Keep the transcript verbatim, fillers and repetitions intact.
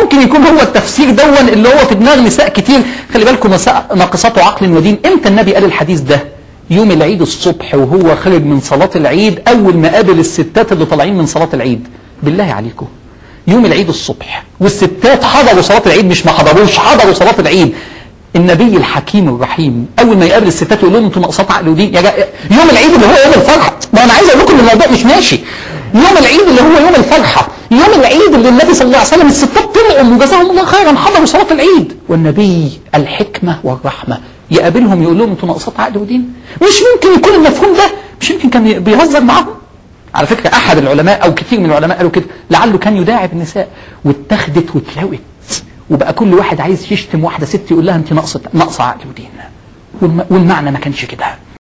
ممكن يكون هو التفسير دون اللي هو في دماغ نساء كتير. خلي بالكم ناقصات عقل ودين. امتى النبي قال الحديث ده؟ يوم العيد الصبح وهو خارج من صلاة العيد، اول ما قابل الستات اللي طالعين من صلاة العيد. بالله عليكم يوم العيد الصبح والستات حضروا صلاة العيد، مش ما حضروش، حضروا صلاة العيد. النبي الحكيم الرحيم اول ما يقابل الستات يقول لهم انتوا ناقصات عقل ودين. يا يوم العيد اللي هو يوم الفرحه، ما انا عايز اقول لكم ان الموضوع مش ماشي. يوم العيد اللي هو يوم الفرحه، يوم العيد اللي النبي صلى الله عليه وسلم الستات طلعوا وجزاهم الله خيرا حضروا صلاه العيد، والنبي الحكمه والرحمه يقابلهم يقول لهم انتوا ناقصات عقل ودين. مش ممكن يكون المفهوم ده، مش يمكن كان بيهزر معاهم. على فكره احد العلماء او كثير من العلماء قالوا كده، لعله كان يداعب النساء واتخذت واتلوت، وبقى كل واحد عايز يشتم واحده ست يقول لها انت ناقصه ناقصه عقل ودين، والمعنى ما كانش كده.